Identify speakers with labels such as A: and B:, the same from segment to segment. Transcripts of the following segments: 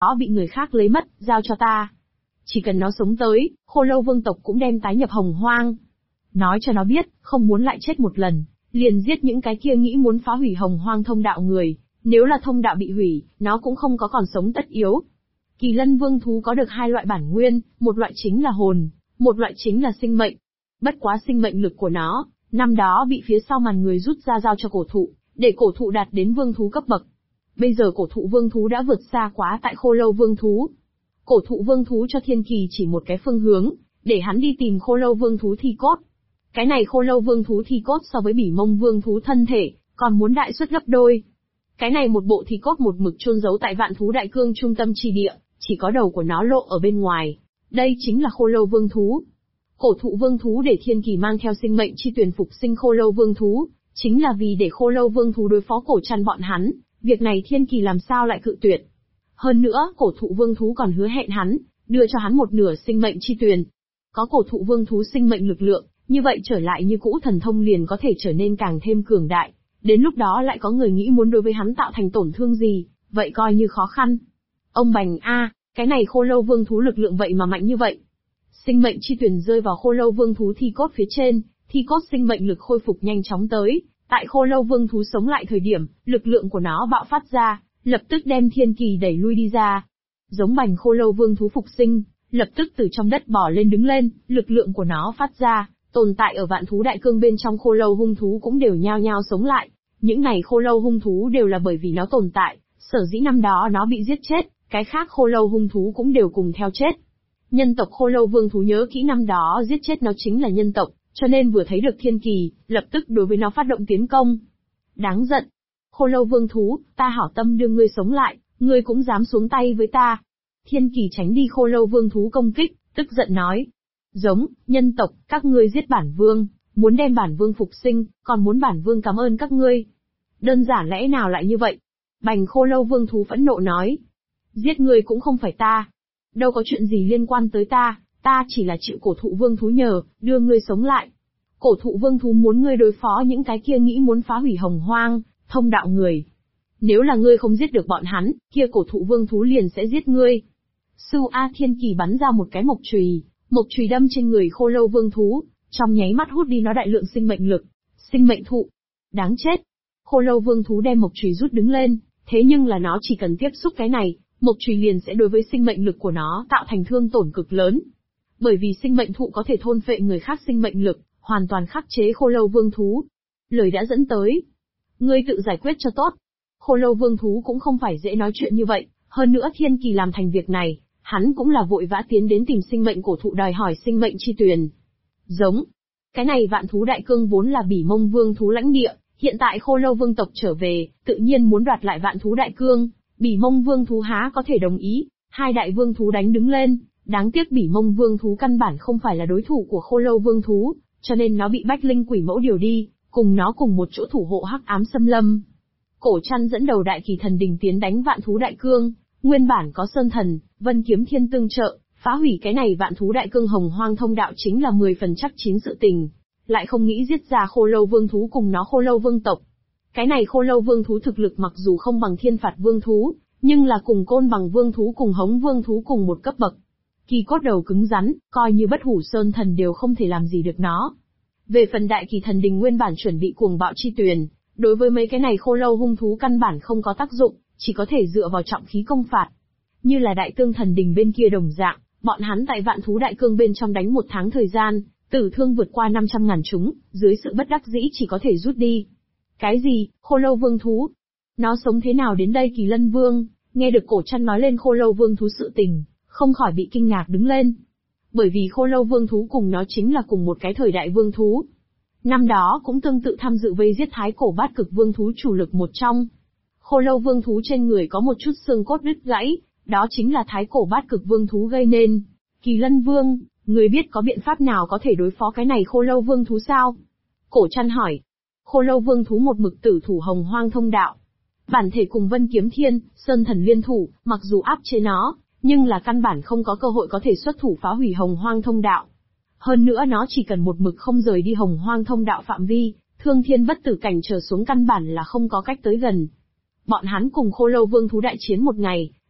A: đó bị người khác lấy mất, giao cho ta. Chỉ cần nó sống tới, Khô Lâu Vương tộc cũng đem tái nhập Hồng Hoang. Nói cho nó biết, không muốn lại chết một lần, liền giết những cái kia nghĩ muốn phá hủy Hồng Hoang thông đạo người, nếu là thông đạo bị hủy, nó cũng không có còn sống tất yếu. Kỳ Lân Vương thú có được hai loại bản nguyên, một loại chính là hồn, một loại chính là sinh mệnh. Bất quá sinh mệnh lực của nó, năm đó bị phía sau màn người rút ra giao cho cổ thụ, để cổ thụ đạt đến vương thú cấp bậc. Bây giờ cổ thụ vương thú đã vượt xa quá tại Khô Lâu Vương thú. Cổ thụ vương thú cho Thiên Kỳ chỉ một cái phương hướng, để hắn đi tìm Khô Lâu Vương thú thi cốt. Cái này Khô Lâu Vương thú thi cốt so với Bỉ Mông Vương thú thân thể, còn muốn đại suất gấp đôi. Cái này một bộ thi cốt một mực chôn giấu tại Vạn Thú Đại Cương trung tâm chi địa, chỉ có đầu của nó lộ ở bên ngoài. Đây chính là Khô Lâu Vương thú. Cổ thụ vương thú để Thiên Kỳ mang theo sinh mệnh chi tuyển phục sinh Khô Lâu Vương thú, chính là vì để Khô Lâu Vương thú đối phó Cổ Trăn bọn hắn, việc này Thiên Kỳ làm sao lại cự tuyệt. Hơn nữa, cổ thụ vương thú còn hứa hẹn hắn, đưa cho hắn một nửa sinh mệnh chi tuyển. Có cổ thụ vương thú sinh mệnh lực lượng, như vậy trở lại như cũ thần thông liền có thể trở nên càng thêm cường đại. Đến lúc đó lại có người nghĩ muốn đối với hắn tạo thành tổn thương gì, vậy coi như khó khăn. Ông bành a, cái này Khô Lâu Vương thú lực lượng vậy mà mạnh như vậy. Sinh mệnh chi tuyển rơi vào Khô Lâu Vương thú thi cốt phía trên, thi cốt sinh mệnh lực khôi phục nhanh chóng tới, tại Khô Lâu Vương thú sống lại thời điểm, lực lượng của nó bạo phát ra, lập tức đem Thiên Kỳ đẩy lui đi ra. Giống bành Khô Lâu Vương thú phục sinh, lập tức từ trong đất bò lên đứng lên, lực lượng của nó phát ra, tồn tại ở Vạn Thú Đại Cương bên trong Khô Lâu hung thú cũng đều nhao nhao sống lại. Những này Khô Lâu hung thú đều là bởi vì nó tồn tại, sở dĩ năm đó nó bị giết chết, cái khác Khô Lâu hung thú cũng đều cùng theo chết. Nhân tộc Khô Lâu Vương thú nhớ kỹ năm đó giết chết nó chính là nhân tộc, cho nên vừa thấy được Thiên Kỳ, lập tức đối với nó phát động tiến công. Đáng giận. Khô Lâu Vương thú, ta hảo tâm đưa ngươi sống lại, ngươi cũng dám xuống tay với ta. Thiên Kỳ tránh đi Khô Lâu Vương thú công kích, tức giận nói. Giống, nhân tộc, các ngươi giết bản vương, muốn đem bản vương phục sinh, còn muốn bản vương cảm ơn các ngươi. Đơn giản lẽ nào lại như vậy? Bành Khô Lâu Vương thú phẫn nộ nói. Giết ngươi cũng không phải ta. Đâu có chuyện gì liên quan tới ta chỉ là chịu cổ thụ vương thú nhờ, đưa ngươi sống lại. Cổ thụ vương thú muốn ngươi đối phó những cái kia nghĩ muốn phá hủy Hồng Hoang, thông đạo người. Nếu là ngươi không giết được bọn hắn, kia cổ thụ vương thú liền sẽ giết ngươi. Sưu A Thiên Kỳ bắn ra một cái mộc chùy đâm trên người Khô Lâu Vương thú, trong nháy mắt hút đi nó đại lượng sinh mệnh lực. Sinh mệnh thụ. Đáng chết. Khô Lâu Vương thú đem mộc chùy rút đứng lên, thế nhưng là nó chỉ cần tiếp xúc cái này, mộc chùy liền sẽ đối với sinh mệnh lực của nó tạo thành thương tổn cực lớn. Bởi vì sinh mệnh thụ có thể thôn phệ người khác sinh mệnh lực, hoàn toàn khắc chế Khô Lâu Vương thú. Lời đã dẫn tới. Ngươi tự giải quyết cho tốt. Khô Lâu Vương thú cũng không phải dễ nói chuyện như vậy, hơn nữa Thiên Kỳ làm thành việc này, hắn cũng là vội vã tiến đến tìm sinh mệnh cổ thụ đòi hỏi sinh mệnh chi tuyền. Giống. Cái này Vạn Thú Đại Cương vốn là Bỉ Mông Vương thú lãnh địa, hiện tại Khô Lâu Vương tộc trở về, tự nhiên muốn đoạt lại Vạn Thú Đại Cương, Bỉ Mông Vương thú há có thể đồng ý, hai đại vương thú đánh đứng lên, đáng tiếc Bỉ Mông Vương thú căn bản không phải là đối thủ của Khô Lâu Vương thú, cho nên nó bị Bách Linh Quỷ Mẫu điều đi, cùng nó cùng một chỗ thủ hộ Hắc Ám Xâm Lâm. Cổ Trăn dẫn đầu Đại Kỳ Thần Đình tiến đánh Vạn Thú Đại Cương, nguyên bản có Sơn Thần, Vân Kiếm Thiên tương trợ, phá hủy cái này Vạn Thú Đại Cương Hồng Hoang thông đạo chính là 10 phần chắc chín sự tình, lại không nghĩ giết ra Khô Lâu Vương thú cùng nó Khô Lâu Vương tộc. Cái này Khô Lâu Vương thú thực lực mặc dù không bằng Thiên Phạt Vương thú, nhưng là cùng Côn Bằng Vương thú cùng Hống Vương thú cùng một cấp bậc. Kỳ cốt đầu cứng rắn, coi như Bất Hủ Sơn Thần đều không thể làm gì được nó. Về phần Đại Kỳ Thần Đình nguyên bản chuẩn bị cuồng bạo chi tuyền, đối với mấy cái này Khô Lâu hung thú căn bản không có tác dụng, chỉ có thể dựa vào trọng khí công phạt. Như là Đại Tương Thần Đình bên kia đồng dạng, bọn hắn tại Vạn Thú Đại Cương bên trong đánh 1 tháng thời gian, tử thương vượt qua 500.000 chúng, dưới sự bất đắc dĩ chỉ có thể rút đi. Cái gì, Khô Lâu Vương thú? Nó sống thế nào đến đây? Kỳ Lân Vương, nghe được Cổ Trăn nói lên Khô Lâu Vương thú sự tình, không khỏi bị kinh ngạc đứng lên. Bởi vì Khô Lâu Vương thú cùng nó chính là cùng một cái thời đại vương thú. Năm đó cũng tương tự tham dự vây giết Thái Cổ Bát Cực Vương thú chủ lực một trong. Khô Lâu Vương thú trên người có một chút xương cốt đứt gãy, đó chính là Thái Cổ Bát Cực Vương thú gây nên. Kỳ Lân Vương, người biết có biện pháp nào có thể đối phó cái này Khô Lâu Vương thú sao? Cổ Trăn hỏi. Khô Lâu Vương thú một mực tử thủ Hồng Hoang thông đạo. Bản thể cùng Vân Kiếm Thiên, Sơn Thần liên thủ, mặc dù áp chế nó, nhưng là căn bản không có cơ hội có thể xuất thủ phá hủy Hồng Hoang thông đạo. Hơn nữa nó chỉ cần một mực không rời đi Hồng Hoang thông đạo phạm vi, Thương Thiên Bất Tử Cảnh trở xuống căn bản là không có cách tới gần. Bọn hắn cùng Khô Lâu Vương thú đại chiến một ngày,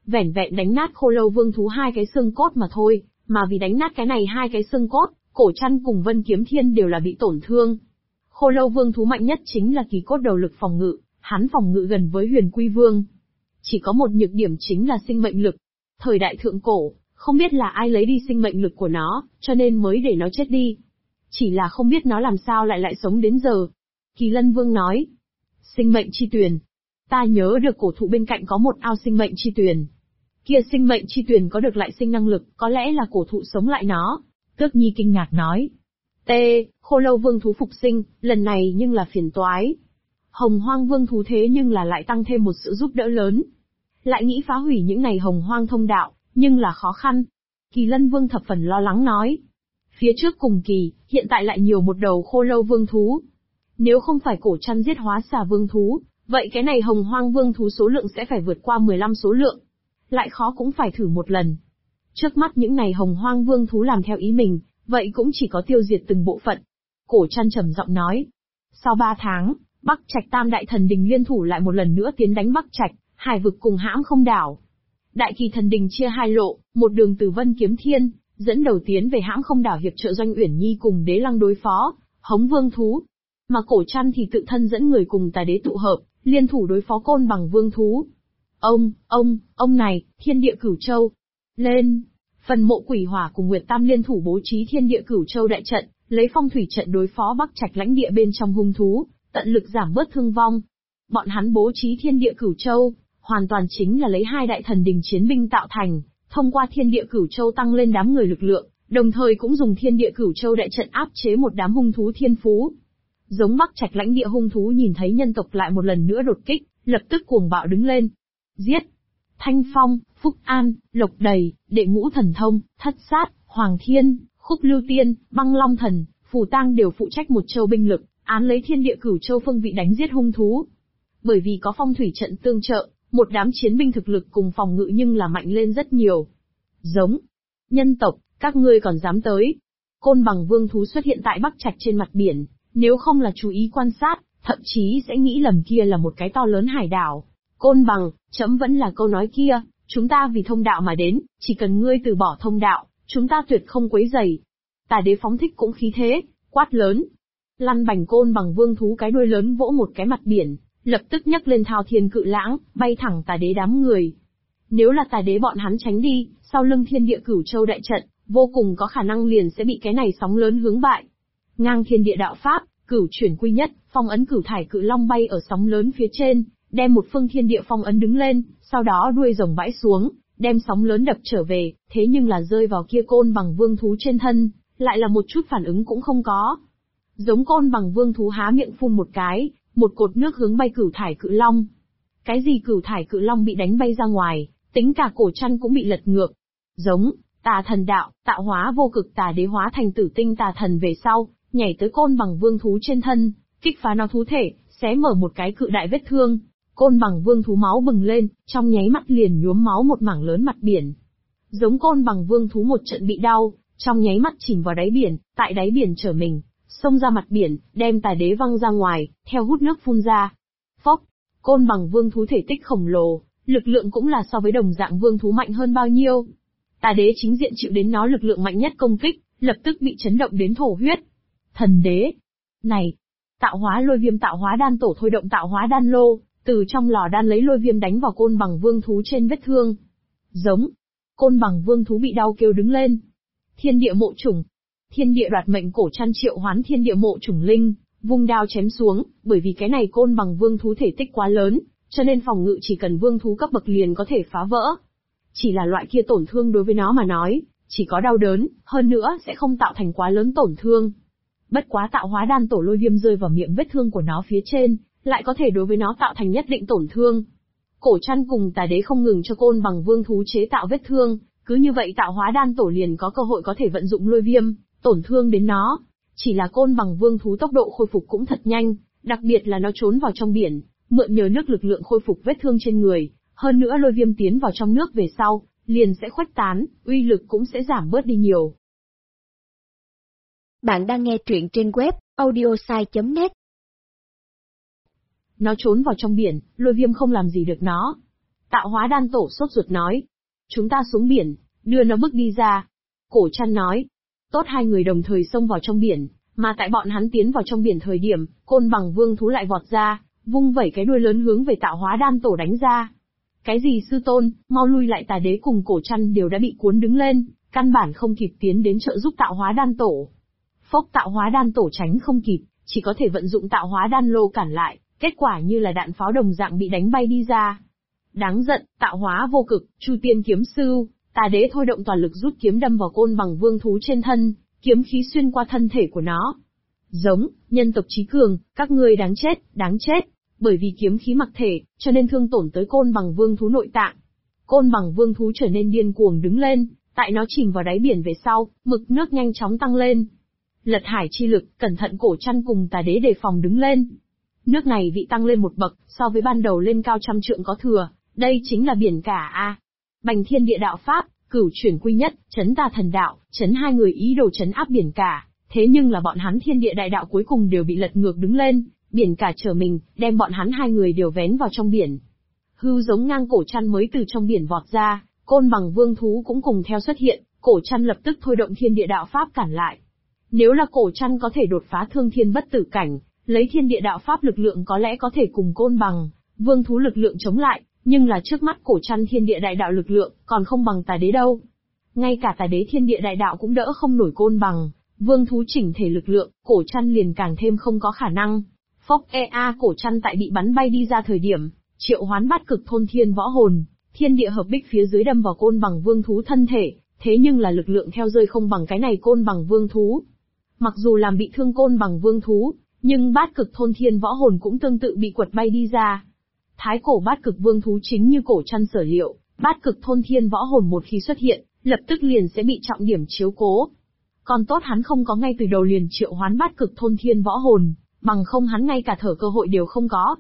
A: vẻn vẹn đánh nát Khô Lâu Vương thú 2 cái xương cốt mà thôi, mà vì đánh nát cái này 2 cái xương cốt, Cổ Trăn cùng Vân Kiếm Thiên đều là bị tổn thương. Khô Lâu Vương thú mạnh nhất chính là kỳ cốt đầu lực phòng ngự, hắn phòng ngự gần với Huyền Quy Vương. Chỉ có một nhược điểm chính là sinh mệnh lực. Thời đại thượng cổ, không biết là ai lấy đi sinh mệnh lực của nó, cho nên mới để nó chết đi. Chỉ là không biết nó làm sao lại sống đến giờ. Kỳ Lân Vương nói, sinh mệnh chi tuyền. Ta nhớ được cổ thụ bên cạnh có một ao sinh mệnh chi tuyền. Kia sinh mệnh chi tuyền có được lại sinh năng lực, có lẽ là cổ thụ sống lại nó. Tước Nhi kinh ngạc nói. Khô Lâu Vương thú phục sinh, lần này nhưng là phiền toái. Hồng Hoang Vương thú thế nhưng là lại tăng thêm một sự giúp đỡ lớn. Lại nghĩ phá hủy những này Hồng Hoang thông đạo, nhưng là khó khăn. Kỳ Lân Vương thập phần lo lắng nói. Phía trước cùng kỳ, hiện tại lại nhiều một đầu Khô Lâu Vương thú. Nếu không phải Cổ Trăn giết Hóa Xà Vương thú, vậy cái này Hồng Hoang Vương thú số lượng sẽ phải vượt qua 15 số lượng. Lại khó cũng phải thử một lần. Trước mắt những này Hồng Hoang Vương thú làm theo ý mình, vậy cũng chỉ có tiêu diệt từng bộ phận. Cổ Trăn trầm giọng nói. Sau 3 tháng, Bắc Trạch Tam Đại Thần Đình liên thủ lại một lần nữa tiến đánh Bắc Trạch, Hải vực cùng Hãm Không đảo. Đại Kỳ Thần Đình chia 2 lộ, một đường từ Vân Kiếm Thiên, dẫn đầu tiến về Hãm Không đảo hiệp trợ Doanh Uyển Nhi cùng Đế Lăng đối phó Hống Vương thú. Mà Cổ Trăn thì tự thân dẫn người cùng Tà Đế tụ hợp, liên thủ đối phó Côn Bằng Vương thú. Ông này, Thiên Địa Cửu Châu. Lên! Phần Mộ Quỷ Hỏa cùng Nguyệt Tam liên thủ bố trí Thiên Địa Cửu Châu đại trận, lấy phong thủy trận đối phó Bắc Trạch lãnh địa bên trong hung thú, tận lực giảm bớt thương vong. Bọn hắn bố trí Thiên Địa Cửu Châu, hoàn toàn chính là lấy 2 đại thần đình chiến binh tạo thành, thông qua Thiên Địa Cửu Châu tăng lên đám người lực lượng, đồng thời cũng dùng Thiên Địa Cửu Châu đại trận áp chế một đám hung thú thiên phú. Giống Bắc Trạch lãnh địa hung thú nhìn thấy nhân tộc lại một lần nữa đột kích, lập tức cuồng bạo đứng lên. Giết! Thanh Phong, Phúc An, Lộc Đầy, Đệ Ngũ Thần Thông, Thất Sát, Hoàng Thiên, Khúc Lưu Tiên, Băng Long Thần, Phù Tang đều phụ trách một châu binh lực, án lấy Thiên Địa Cửu Châu phương vị đánh giết hung thú. Bởi vì có phong thủy trận tương trợ, một đám chiến binh thực lực cùng phòng ngự nhưng là mạnh lên rất nhiều. Giống nhân tộc, các ngươi còn dám tới? Côn Bằng Vương thú xuất hiện tại Bắc Trạch trên mặt biển, nếu không là chú ý quan sát, thậm chí sẽ nghĩ lầm kia là một cái to lớn hải đảo. Côn Bằng, trẫm vẫn là câu nói kia, chúng ta vì thông đạo mà đến, chỉ cần ngươi từ bỏ thông đạo, chúng ta tuyệt không quấy rầy. Tà Đế phóng thích cũng khí thế, quát lớn. Lăn bành Côn Bằng Vương thú cái đuôi lớn vỗ một cái mặt biển, lập tức nhấc lên thao thiên cự lãng, bay thẳng Tà Đế đám người. Nếu là Tà Đế bọn hắn tránh đi, sau lưng Thiên Địa Cửu Châu đại trận, vô cùng có khả năng liền sẽ bị cái này sóng lớn hướng bại. Ngang thiên địa đạo pháp, cửu chuyển quy nhất, phong ấn cửu thải cự long bay ở sóng lớn phía trên, đem một phương thiên địa phong ấn đứng lên, sau đó đuôi rồng bãi xuống, đem sóng lớn đập trở về, thế nhưng là rơi vào kia Côn Bằng Vương thú trên thân, lại là một chút phản ứng cũng không có. Giống Côn Bằng Vương thú há miệng phun một cái, một cột nước hướng bay cửu thải cự long. Cái gì cửu thải cự long bị đánh bay ra ngoài, tính cả Cổ Trăn cũng bị lật ngược. Giống Tà Thần đạo, tạo hóa vô cực Tà Đế hóa thành Tử Tinh Tà Thần về sau, nhảy tới Côn Bằng Vương thú trên thân, kích phá nó thú thể, xé mở một cái cự đại vết thương. Côn Bằng Vương thú máu bừng lên, trong nháy mắt liền nhuốm máu một mảng lớn mặt biển. Giống Côn Bằng Vương thú một trận bị đau, trong nháy mắt chìm vào đáy biển, tại đáy biển trở mình, xông ra mặt biển, đem Tà Đế văng ra ngoài, theo hút nước phun ra. Phốc, Côn Bằng Vương thú thể tích khổng lồ, lực lượng cũng là so với đồng dạng vương thú mạnh hơn bao nhiêu. Tà Đế chính diện chịu đến nó lực lượng mạnh nhất công kích, lập tức bị chấn động đến thổ huyết. Thần Đế, này, tạo hóa lôi viêm tạo hóa đan tổ thôi động tạo hóa đan lô, từ trong lò đan lấy lôi viêm đánh vào Côn Bằng Vương thú trên vết thương. Giống, Côn Bằng Vương thú bị đau kêu đứng lên. Thiên địa mộ chủng, Thiên địa đoạt mệnh Cổ Trăn triệu hoán thiên địa mộ chủng linh, vung đao chém xuống, bởi vì cái này Côn Bằng Vương thú thể tích quá lớn, cho nên phòng ngự chỉ cần vương thú cấp bậc liền có thể phá vỡ. Chỉ là loại kia tổn thương đối với nó mà nói, chỉ có đau đớn, hơn nữa sẽ không tạo thành quá lớn tổn thương. Bất quá tạo hóa đan tổ lôi viêm rơi vào miệng vết thương của nó phía trên, lại có thể đối với nó tạo thành nhất định tổn thương. Cổ Trăn cùng Tà Đế không ngừng cho Côn Bằng Vương thú chế tạo vết thương, cứ như vậy tạo hóa đan tổ liền có cơ hội có thể vận dụng lôi viêm, tổn thương đến nó. Chỉ là Côn Bằng Vương thú tốc độ khôi phục cũng thật nhanh, đặc biệt là nó trốn vào trong biển, mượn nhờ nước lực lượng khôi phục vết thương trên người, hơn nữa lôi viêm tiến vào trong nước về sau, liền sẽ khuếch tán, uy lực cũng sẽ giảm bớt đi nhiều.
B: Bạn đang nghe truyện trên web audiosai.net.
A: Nó trốn vào trong biển, lôi viêm không làm gì được nó. Tạo hóa đan tổ sốt ruột nói. Chúng ta xuống biển, đưa nó bước đi ra. Cổ Trăn nói. Tốt, hai người đồng thời xông vào trong biển, mà tại bọn hắn tiến vào trong biển thời điểm, Côn Bằng Vương thú lại vọt ra, vung vẩy cái đuôi lớn hướng về Tạo hóa đan tổ đánh ra. Cái gì sư tôn, mau lui lại, Tà Đế cùng Cổ Trăn đều đã bị cuốn đứng lên, căn bản không kịp tiến đến trợ giúp Tạo hóa đan tổ. Phốc, Tạo hóa đan tổ tránh không kịp, chỉ có thể vận dụng Tạo hóa đan lô cản lại, kết quả như là đạn pháo đồng dạng bị đánh bay đi ra. Đáng giận, Tạo hóa vô cực, Chu Tiên kiếm sư, Tà Đế thôi động toàn lực rút kiếm đâm vào Côn Bằng Vương thú trên thân, kiếm khí xuyên qua thân thể của nó. Giống, nhân tộc chí cường, các ngươi đáng chết, đáng chết. Bởi vì kiếm khí mặc thể, cho nên thương tổn tới Côn Bằng Vương thú nội tạng. Côn Bằng Vương thú trở nên điên cuồng đứng lên, tại nó chìm vào đáy biển về sau, mực nước nhanh chóng tăng lên. Lật hải chi lực, cẩn thận. Cổ Trăn cùng Tà Đế đề phòng đứng lên. Nước này bị tăng lên một bậc, so với ban đầu lên cao 100 trượng có thừa, đây chính là biển cả a. Bành thiên địa đạo pháp, cửu chuyển quy nhất, chấn tà thần đạo, chấn hai người ý đồ chấn áp biển cả, thế nhưng là bọn hắn thiên địa đại đạo cuối cùng đều bị lật ngược đứng lên, biển cả trở mình, đem bọn hắn hai người đều vén vào trong biển. Hưu giống ngang. Cổ Trăn mới từ trong biển vọt ra, Côn Bằng Vương thú cũng cùng theo xuất hiện, Cổ Trăn lập tức thôi động thiên địa đạo pháp cản lại. Nếu là Cổ Trăn có thể đột phá thương thiên bất tử cảnh, lấy thiên địa đạo pháp lực lượng có lẽ có thể cùng Côn Bằng Vương thú lực lượng chống lại, nhưng là trước mắt Cổ Trăn thiên địa đại đạo lực lượng còn không bằng Tà Đế đâu. Ngay cả Tà Đế thiên địa đại đạo cũng đỡ không nổi Côn Bằng Vương thú chỉnh thể lực lượng, Cổ Trăn liền càng thêm không có khả năng. Phốc Cổ Trăn tại bị bắn bay đi ra thời điểm, triệu hoán bát cực thôn thiên võ hồn, thiên địa hợp bích phía dưới đâm vào Côn Bằng Vương thú thân thể, thế nhưng là lực lượng theo rơi không bằng cái này Côn Bằng Vương thú. Mặc dù làm bị thương Côn Bằng Vương thú, nhưng bát cực thôn thiên võ hồn cũng tương tự bị quật bay đi ra. Thái cổ bát cực vương thú chính như Cổ Trăn sở liệu, bát cực thôn thiên võ hồn một khi xuất hiện, lập tức liền sẽ bị trọng điểm chiếu cố. Còn tốt hắn không có ngay từ đầu liền triệu hoán bát cực thôn thiên võ hồn, bằng không hắn ngay cả thở cơ hội đều không có.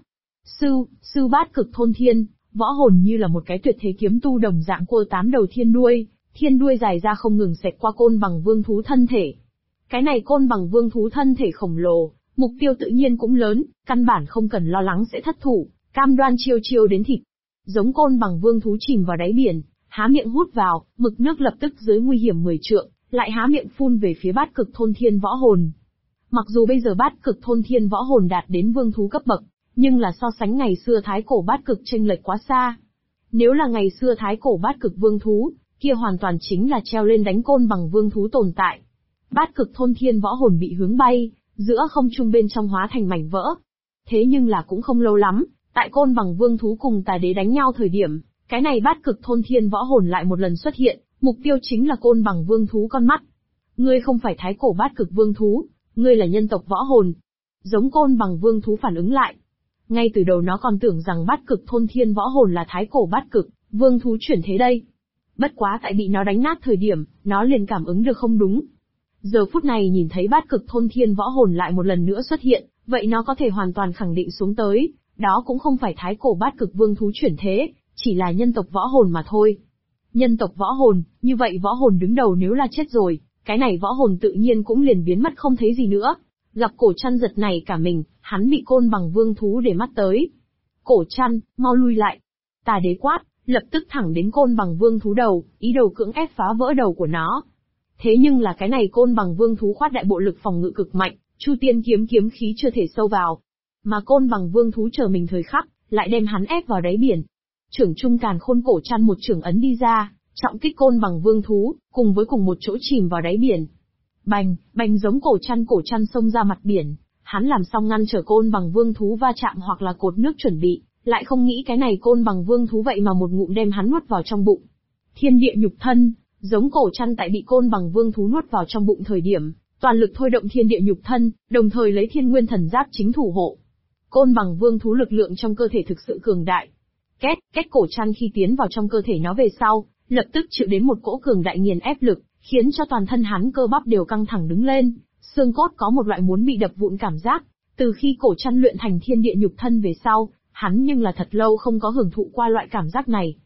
A: Sư bát cực thôn thiên, võ hồn như là một cái tuyệt thế kiếm tu đồng dạng cua 8 đầu thiên đuôi dài ra không ngừng xẹt qua Côn Bằng Vương thú thân thể. Cái này Côn Bằng Vương thú thân thể khổng lồ, mục tiêu tự nhiên cũng lớn, căn bản không cần lo lắng sẽ thất thủ, cam đoan chiêu đến thịt. Giống Côn Bằng Vương thú chìm vào đáy biển, há miệng hút vào, mực nước lập tức dưới nguy hiểm 10 trượng, lại há miệng phun về phía bát cực thôn thiên võ hồn. Mặc dù bây giờ bát cực thôn thiên võ hồn đạt đến vương thú cấp bậc, nhưng là so sánh ngày xưa thái cổ bát cực chênh lệch quá xa. Nếu là ngày xưa thái cổ bát cực vương thú, kia hoàn toàn chính là treo lên đánh Côn Bằng Vương thú tồn tại. Bát cực thôn thiên võ hồn bị hướng bay, giữa không trung bên trong hóa thành mảnh vỡ. Thế nhưng là cũng không lâu lắm, tại Côn Bằng Vương thú cùng Tà Đế đánh nhau thời điểm, cái này bát cực thôn thiên võ hồn lại một lần xuất hiện, mục tiêu chính là Côn Bằng Vương thú con mắt. Ngươi không phải thái cổ bát cực vương thú, ngươi là nhân tộc võ hồn. Giống Côn Bằng Vương thú phản ứng lại. Ngay từ đầu nó còn tưởng rằng bát cực thôn thiên võ hồn là thái cổ bát cực vương thú chuyển thế đây. Bất quá tại bị nó đánh nát thời điểm, nó liền cảm ứng được không đúng. Giờ phút này nhìn thấy bát cực thôn thiên võ hồn lại một lần nữa xuất hiện, vậy nó có thể hoàn toàn khẳng định xuống tới, đó cũng không phải thái cổ bát cực vương thú chuyển thế, chỉ là nhân tộc võ hồn mà thôi. Nhân tộc võ hồn, như vậy võ hồn đứng đầu nếu là chết rồi, cái này võ hồn tự nhiên cũng liền biến mất không thấy gì nữa. Gặp Cổ Trăn giật này cả mình, hắn bị Côn Bằng Vương thú để mắt tới. Cổ Trăn, mau lui lại. Tà Đế quát, lập tức thẳng đến Côn Bằng Vương thú đầu, ý đồ cưỡng ép phá vỡ đầu của nó. Thế nhưng là cái này Côn Bằng Vương thú khoát đại bộ lực phòng ngự cực mạnh, Chu Tiên kiếm khí chưa thể sâu vào. Mà Côn Bằng Vương thú chờ mình thời khắc, lại đem hắn ép vào đáy biển. Trưởng Trung Càn Khôn Cổ Trăn một trưởng ấn đi ra, trọng kích Côn Bằng Vương thú, cùng một chỗ chìm vào đáy biển. Bành giống cổ chăn xông ra mặt biển, hắn làm xong ngăn trở Côn Bằng Vương thú va chạm hoặc là cột nước chuẩn bị, lại không nghĩ cái này Côn Bằng Vương thú vậy mà một ngụm đem hắn nuốt vào trong bụng. Thiên địa nhục thân, giống cổ chăn tại bị Côn Bằng Vương thú nuốt vào trong bụng thời điểm, toàn lực thôi động thiên địa nhục thân, đồng thời lấy Thiên Nguyên Thần Giáp chính thủ hộ. Côn Bằng Vương thú lực lượng trong cơ thể thực sự cường đại. Két cổ chăn khi tiến vào trong cơ thể nó về sau, lập tức chịu đến một cỗ cường đại nghiền ép lực, khiến cho toàn thân hắn cơ bắp đều căng thẳng đứng lên, xương cốt có một loại muốn bị đập vụn cảm giác. Từ khi cổ chăn luyện thành thiên địa nhục thân về sau, hắn nhưng là thật lâu không có hưởng thụ qua loại cảm giác này.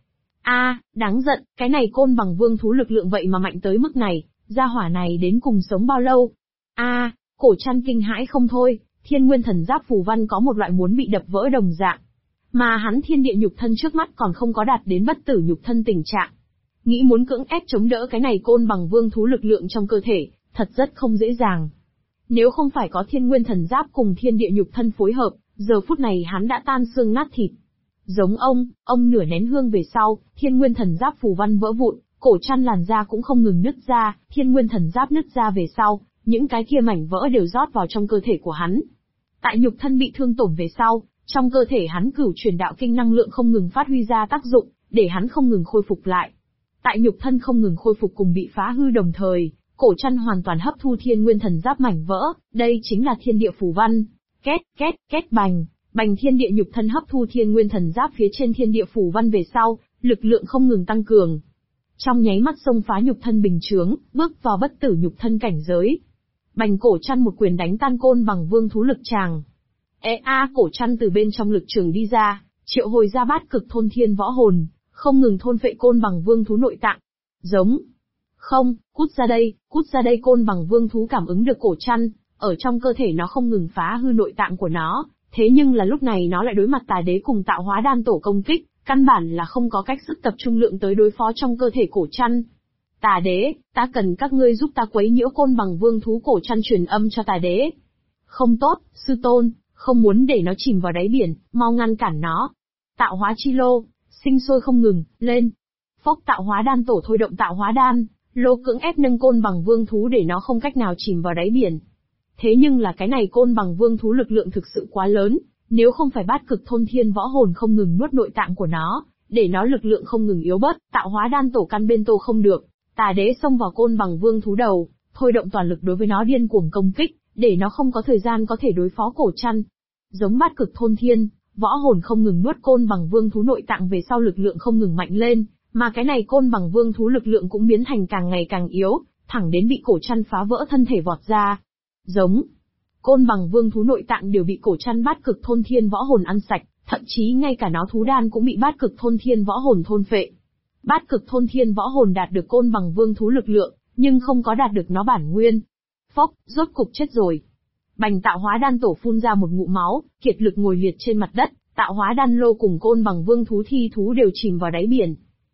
A: Đáng giận, cái này Côn Bằng Vương thú lực lượng vậy mà mạnh tới mức này, gia hỏa này đến cùng sống bao lâu? Cổ chăn kinh hãi không thôi, Thiên Nguyên Thần Giáp phù văn có một loại muốn bị đập vỡ đồng dạng. Mà hắn thiên địa nhục thân trước mắt còn không có đạt đến bất tử nhục thân tình trạng. Nghĩ muốn cưỡng ép chống đỡ cái này côn bằng vương thú lực lượng trong cơ thể, thật rất không dễ dàng. Nếu không phải có thiên nguyên thần giáp cùng thiên địa nhục thân phối hợp, giờ phút này hắn đã tan xương nát thịt. Giống ông nửa nén hương về sau, thiên nguyên thần giáp phù văn vỡ vụn, cổ chăn làn da cũng không ngừng nứt ra, thiên nguyên thần giáp nứt ra về sau, những cái kia mảnh vỡ đều rót vào trong cơ thể của hắn. Tại nhục thân bị thương tổn về sau, trong cơ thể hắn cửu truyền đạo kinh năng lượng không ngừng phát huy ra tác dụng, để hắn không ngừng khôi phục lại. Tại nhục thân không ngừng khôi phục cùng bị phá hư đồng thời, cổ chăn hoàn toàn hấp thu thiên nguyên thần giáp mảnh vỡ, đây chính là thiên địa phù văn. Két, két, két bành, bành thiên địa nhục thân hấp thu thiên nguyên thần giáp phía trên thiên địa phù văn về sau, lực lượng không ngừng tăng cường. Trong nháy mắt xông phá nhục thân bình chướng, bước vào bất tử nhục thân cảnh giới. Bành cổ chăn một quyền đánh tan côn bằng vương thú lực tràng. Cổ chăn từ bên trong lực trường đi ra, triệu hồi ra bát cực thôn thiên võ hồn, không ngừng thôn phệ côn bằng vương thú nội tạng. Giống. Không, cút ra đây côn bằng vương thú cảm ứng được cổ chăn, ở trong cơ thể nó không ngừng phá hư nội tạng của nó, thế nhưng là lúc này nó lại đối mặt tà đế cùng tạo hóa đan tổ công kích, căn bản là không có cách sức tập trung lượng tới đối phó trong cơ thể cổ chăn. Tà đế, ta cần các ngươi giúp ta quấy nhiễu côn bằng vương thú cổ chăn truyền âm cho tà đế. Không tốt, sư tôn, không muốn để nó chìm vào đáy biển, mau ngăn cản nó. Tạo hóa chi lô, sinh sôi không ngừng, lên. Phốc tạo hóa đan tổ thôi động tạo hóa đan, lô cưỡng ép nâng côn bằng vương thú để nó không cách nào chìm vào đáy biển. Thế nhưng là cái này côn bằng vương thú lực lượng thực sự quá lớn, nếu không phải bát cực thôn thiên võ hồn không ngừng nuốt nội tạng của nó, để nó lực lượng không ngừng yếu bớt, tạo hóa đan tổ căn bên tô không được. Tà đế xông vào côn bằng vương thú đầu, thôi động toàn lực đối với nó điên cuồng công kích, để nó không có thời gian có thể đối phó cổ chăn. Giống bát cực thôn thiên, võ hồn không ngừng nuốt côn bằng vương thú nội tạng về sau lực lượng không ngừng mạnh lên, mà cái này côn bằng vương thú lực lượng cũng biến thành càng ngày càng yếu, thẳng đến bị cổ chăn phá vỡ thân thể vọt ra. Giống. Côn bằng vương thú nội tạng đều bị cổ chăn bát cực thôn thiên võ hồn ăn sạch, thậm chí ngay cả nó thú đan cũng bị bát cực thôn thiên võ hồn thôn phệ. Bát cực thôn thiên võ hồn đạt được côn bằng vương thú lực lượng, nhưng không có đạt được nó bản nguyên. Phốc, rốt cục chết rồi. Bành tạo hóa đan tổ phun ra một ngụm máu, kiệt lực ngồi liệt trên mặt đất, tạo hóa đan lô cùng côn bằng vương thú thi thú đều chìm vào đáy biển.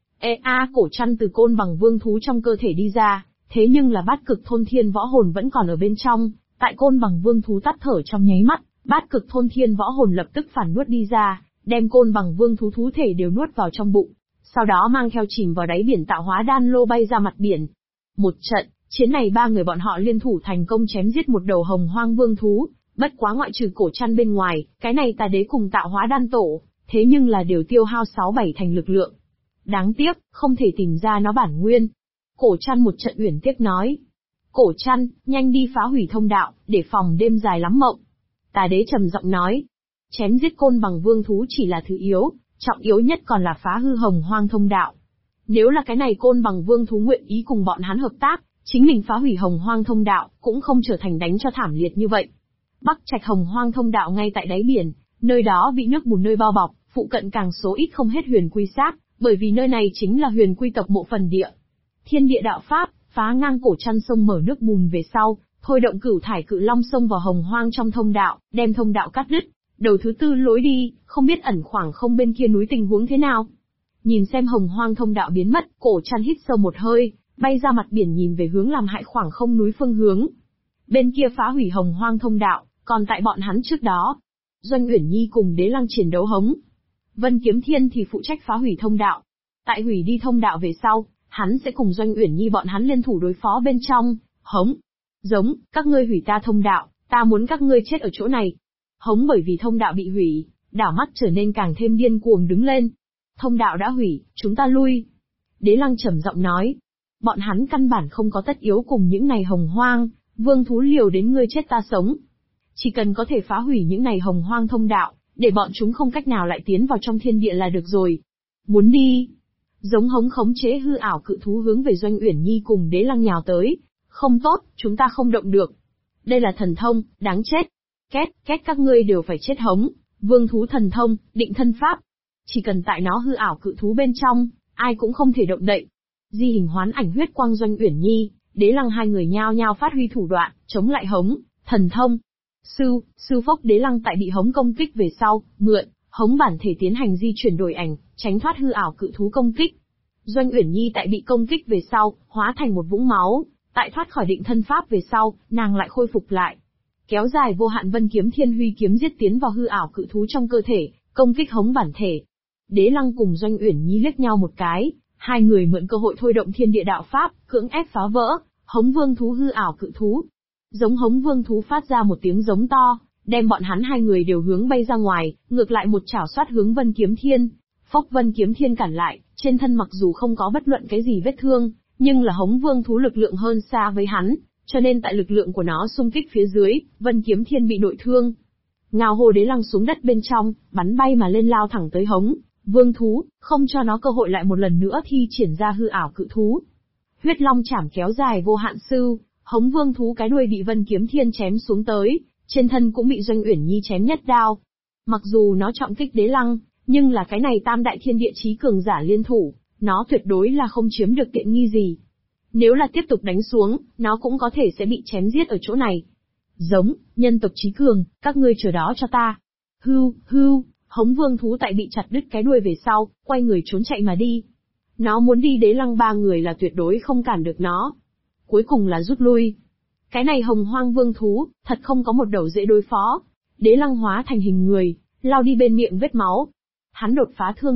A: Cổ chăn từ côn bằng vương thú trong cơ thể đi ra, thế nhưng là bát cực thôn thiên võ hồn vẫn còn ở bên trong, tại côn bằng vương thú tắt thở trong nháy mắt, bát cực thôn thiên võ hồn lập tức phản nuốt đi ra, đem côn bằng vương thú thú thể đều nuốt vào trong bụng, sau đó mang theo chìm vào đáy biển tạo hóa đan lô bay ra mặt biển. Một trận chiến này ba người bọn họ liên thủ thành công chém giết một đầu hồng hoang vương thú, bất quá ngoại trừ cổ chăn bên ngoài, cái này tà đế cùng tạo hóa đan tổ, thế nhưng là đều tiêu hao 6-7 thành lực lượng. Đáng tiếc, không thể tìm ra nó bản nguyên. Cổ chăn một trận uyển tiếc nói. Cổ chăn, nhanh đi phá hủy thông đạo, để phòng đêm dài lắm mộng. Tà đế trầm giọng nói. Chém giết côn bằng vương thú chỉ là thứ yếu, trọng yếu nhất còn là phá hư hồng hoang thông đạo. Nếu là cái này côn bằng vương thú nguyện ý cùng bọn hắn hợp tác, chính mình phá hủy hồng hoang thông đạo, cũng không trở thành đánh cho thảm liệt như vậy. Bắc Trạch hồng hoang thông đạo ngay tại đáy biển, nơi đó bị nước bùn nơi bao bọc, phụ cận càng số ít không hết huyền quy xác, bởi vì nơi này chính là huyền quy tộc mộ phần địa. Thiên địa đạo pháp, phá ngang cổ chăn sông mở nước bùn về sau, thôi động cửu thải cự long xông vào hồng hoang trong thông đạo, đem thông đạo cắt đứt. Đầu thứ tư lối đi, không biết ẩn khoảng không bên kia núi tình huống thế nào. Nhìn xem hồng hoang thông đạo biến mất, cổ chăn hít sâu một hơi, bay ra mặt biển nhìn về hướng làm hại khoảng không núi phương hướng. Bên kia phá hủy hồng hoang thông đạo, còn tại bọn hắn trước đó. Doanh Uyển Nhi cùng Đế Lăng chiến đấu hống. Vân Kiếm Thiên thì phụ trách phá hủy thông đạo. Tại hủy đi thông đạo về sau, hắn sẽ cùng Doanh Uyển Nhi bọn hắn liên thủ đối phó bên trong. Hống. Giống, các ngươi hủy ta thông đạo, ta muốn các ngươi chết ở chỗ này. Hống. Bởi vì thông đạo bị hủy, đảo mắt trở nên càng thêm điên cuồng đứng lên. Thông đạo đã hủy, chúng ta lui. Đế Lăng trầm giọng nói. Bọn hắn căn bản không có tất yếu cùng những này hồng hoang, vương thú liều đến ngươi chết ta sống. Chỉ cần có thể phá hủy những này hồng hoang thông đạo, để bọn chúng không cách nào lại tiến vào trong thiên địa là được rồi. Muốn đi. Giống hống khống chế hư ảo cự thú hướng về Doanh Uyển Nhi cùng Đế Lăng nhào tới. Không tốt, chúng ta không động được. Đây là thần thông, đáng chết. Két, két các ngươi đều phải chết hống. Vương thú thần thông, định thân pháp. Chỉ cần tại nó hư ảo cự thú bên trong, ai cũng không thể động đậy. Di hình hoán ảnh huyết quang Doanh Uyển Nhi, Đế Lăng hai người nhao nhao phát huy thủ đoạn, chống lại hống, thần thông. Sư Phốc Đế Lăng tại bị hống công kích về sau, mượn Hống bản thể tiến hành di chuyển đổi ảnh, tránh thoát hư ảo cự thú công kích. Doanh Uyển Nhi tại bị công kích về sau, hóa thành một vũng máu, tại thoát khỏi định thân pháp về sau, nàng lại khôi phục lại. Kéo dài vô hạn vân kiếm thiên huy kiếm giết tiến vào hư ảo cự thú trong cơ thể, công kích Hống bản thể. Đế Lăng cùng Doanh Uyển Nhi liếc nhau một cái, hai người mượn cơ hội thôi động thiên địa đạo pháp, cưỡng ép phá vỡ Hống Vương thú hư ảo cự thú. Giống Hống Vương thú phát ra một tiếng giống to, đem bọn hắn hai người đều hướng bay ra ngoài, ngược lại một chảo xoát hướng Vân Kiếm Thiên. Phốc Vân Kiếm Thiên cản lại, trên thân mặc dù không có bất luận cái gì vết thương, nhưng là Hống Vương thú lực lượng hơn xa với hắn, cho nên tại lực lượng của nó xung kích phía dưới, Vân Kiếm Thiên bị nội thương. Ngao Hồ Đế Lăng xuống đất bên trong, bắn bay mà lên lao thẳng tới Hống Vương thú, không cho nó cơ hội lại một lần nữa thi triển ra hư ảo cự thú. Huyết Long chảm kéo dài vô hạn sư, Hống Vương thú cái đuôi bị Vân Kiếm Thiên chém xuống tới, trên thân cũng bị Doanh Uyển Nhi chém nhất đao. Mặc dù nó trọng kích Đế Lăng, nhưng là cái này tam đại thiên địa chí cường giả liên thủ, nó tuyệt đối là không chiếm được tiện nghi gì. Nếu là tiếp tục đánh xuống, nó cũng có thể sẽ bị chém giết ở chỗ này. Giống, nhân tộc chí cường, các ngươi chờ đó cho ta. Hưu, Hống Vương thú tại bị chặt đứt cái đuôi về sau, quay người trốn chạy mà đi. Nó muốn đi Đế Lăng ba người là tuyệt đối không cản được nó. Cuối cùng là rút lui. Cái này Hồng Hoang Vương thú, thật không có một đầu dễ đối phó. Đế Lăng hóa thành hình người, lao đi bên miệng vết máu. Hắn đột phá thương